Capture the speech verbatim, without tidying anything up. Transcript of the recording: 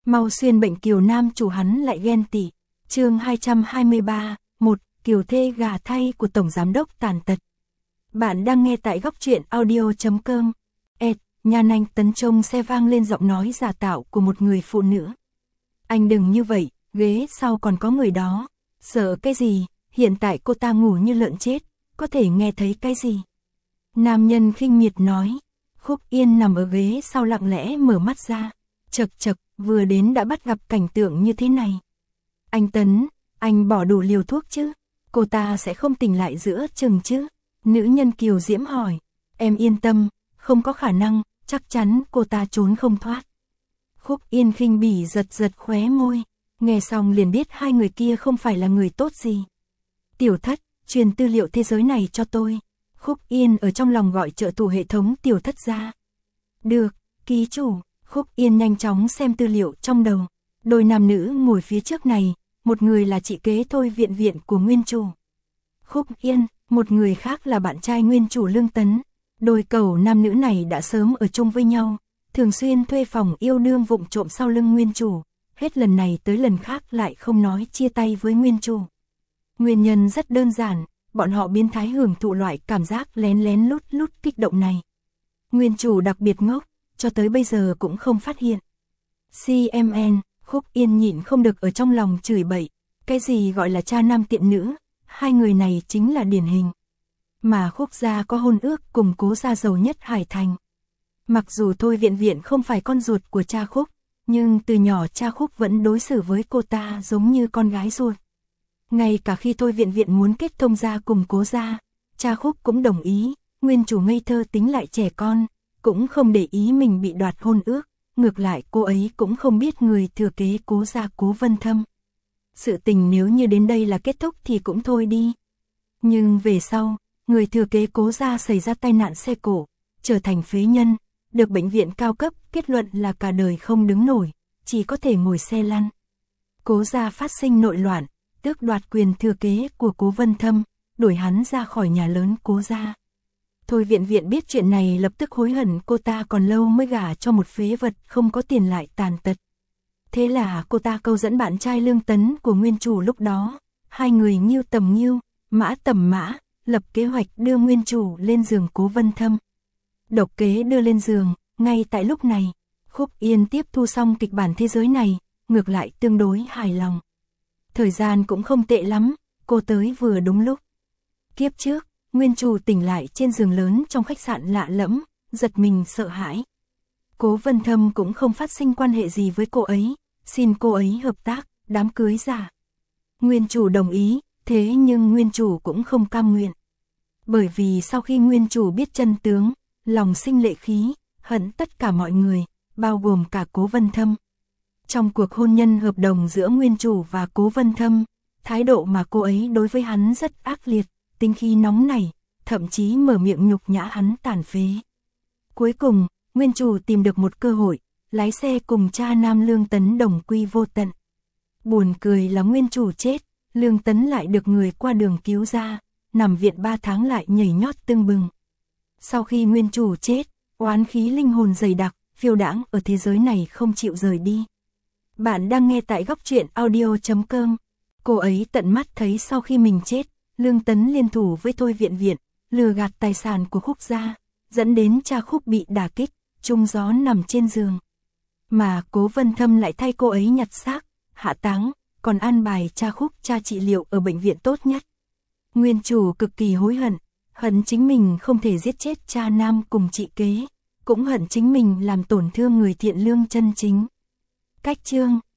Mau xuyên bệnh Kiều nam chủ hắn lại ghen tị. Chương hai trăm hai mươi ba, một Kiều thê gà thay của Tổng Giám đốc tàn tật. Bạn đang nghe tại góc truyện audio.com. Ed, Nhan Anh Tấn trông xe vang lên giọng nói giả tạo của một người phụ nữ. Anh đừng như vậy, ghế sau còn có người đó. Sợ cái gì, hiện tại cô ta ngủ như lợn chết, có thể nghe thấy cái gì? Nam nhân khinh miệt nói. Khúc Yên nằm ở ghế sau lặng lẽ mở mắt ra. Chật chật, vừa đến đã bắt gặp cảnh tượng như thế này. Anh Tấn, anh bỏ đủ liều thuốc chứ? Cô ta sẽ không tỉnh lại giữa chừng chứ? Nữ nhân kiều diễm hỏi. Em yên tâm, không có khả năng, chắc chắn cô ta trốn không thoát. Khúc Yên khinh bỉ giật giật khóe môi, nghe xong liền biết hai người kia không phải là người tốt gì. Tiểu Thất, truyền tư liệu thế giới này cho tôi. Khúc Yên ở trong lòng gọi trợ thủ hệ thống Tiểu Thất ra. Được, ký chủ. Khúc Yên nhanh chóng xem tư liệu trong đầu. Đôi nam nữ ngồi phía trước này, một người là chị kế Thôi Viện Viện của nguyên chủ Khúc Yên, một người khác là bạn trai nguyên chủ Lương Tấn. Đôi cầu nam nữ này đã sớm ở chung với nhau, thường xuyên thuê phòng yêu đương vụng trộm sau lưng nguyên chủ, hết lần này tới lần khác lại không nói chia tay với nguyên chủ. Nguyên nhân rất đơn giản, bọn họ biến thái hưởng thụ loại cảm giác lén lén lút lút kích động này. Nguyên chủ đặc biệt ngốc, cho tới bây giờ cũng không phát hiện. xê em en, Khúc Yên nhịn không được ở trong lòng chửi bậy, cái gì gọi là cha nam tiện nữ, hai người này chính là điển hình. Mà Khúc gia có hôn ước cùng Cố gia giàu nhất Hải Thành. Mặc dù Thôi Viện Viện không phải con ruột của cha Khúc, nhưng từ nhỏ cha Khúc vẫn đối xử với cô ta giống như con gái ruột. Ngay cả khi Thôi Viện Viện muốn kết thông gia cùng Cố gia, cha Khúc cũng đồng ý, nguyên chủ ngây thơ tính lại trẻ con, cũng không để ý mình bị đoạt hôn ước, ngược lại cô ấy cũng không biết người thừa kế Cố gia Cố Vân Thâm. Sự tình nếu như đến đây là kết thúc thì cũng thôi đi. Nhưng về sau, người thừa kế Cố gia xảy ra tai nạn xe cộ, trở thành phế nhân, được bệnh viện cao cấp kết luận là cả đời không đứng nổi, chỉ có thể ngồi xe lăn. Cố gia phát sinh nội loạn, tước đoạt quyền thừa kế của Cố Vân Thâm, đuổi hắn ra khỏi nhà lớn Cố gia. Thôi Viện Viện biết chuyện này lập tức hối hận cô ta còn lâu mới gả cho một phế vật không có tiền lại tàn tật. Thế là cô ta câu dẫn bạn trai Lương Tấn của nguyên chủ lúc đó, hai người nghiêu tầm nghiêu, mã tầm mã, lập kế hoạch đưa nguyên chủ lên giường Cố Vân Thâm. Độc kế đưa lên giường, ngay tại lúc này, Khúc Yên tiếp thu xong kịch bản thế giới này, ngược lại tương đối hài lòng. Thời gian cũng không tệ lắm, cô tới vừa đúng lúc. Kiếp trước, nguyên chủ tỉnh lại trên giường lớn trong khách sạn lạ lẫm, giật mình sợ hãi. Cố Vân Thâm cũng không phát sinh quan hệ gì với cô ấy, xin cô ấy hợp tác, đám cưới giả. Nguyên chủ đồng ý, thế nhưng nguyên chủ cũng không cam nguyện. Bởi vì sau khi nguyên chủ biết chân tướng, lòng sinh lệ khí, hận tất cả mọi người, bao gồm cả Cố Vân Thâm. Trong cuộc hôn nhân hợp đồng giữa nguyên chủ và Cố Vân Thâm, thái độ mà cô ấy đối với hắn rất ác liệt, tính khí nóng nảy, thậm chí mở miệng nhục nhã hắn tàn phế. Cuối cùng, nguyên chủ tìm được một cơ hội, lái xe cùng cha nam Lương Tấn đồng quy vô tận. Buồn cười là nguyên chủ chết, Lương Tấn lại được người qua đường cứu ra, nằm viện ba tháng lại nhảy nhót tưng bừng. Sau khi nguyên chủ chết, oán khí linh hồn dày đặc, phiêu đãng ở thế giới này không chịu rời đi. Bạn đang nghe tại góc truyện audio.com. Cô ấy tận mắt thấy sau khi mình chết, Lương Tấn liên thủ với Thôi Viện Viện, lừa gạt tài sản của Khúc gia, dẫn đến cha Khúc bị đả kích, trung gió nằm trên giường. Mà Cố Vân Thâm lại thay cô ấy nhặt xác, hạ táng, còn an bài cha Khúc cha trị liệu ở bệnh viện tốt nhất. Nguyên chủ cực kỳ hối hận, hận chính mình không thể giết chết cha nam cùng chị kế, cũng hận chính mình làm tổn thương người thiện lương chân chính. Cách chương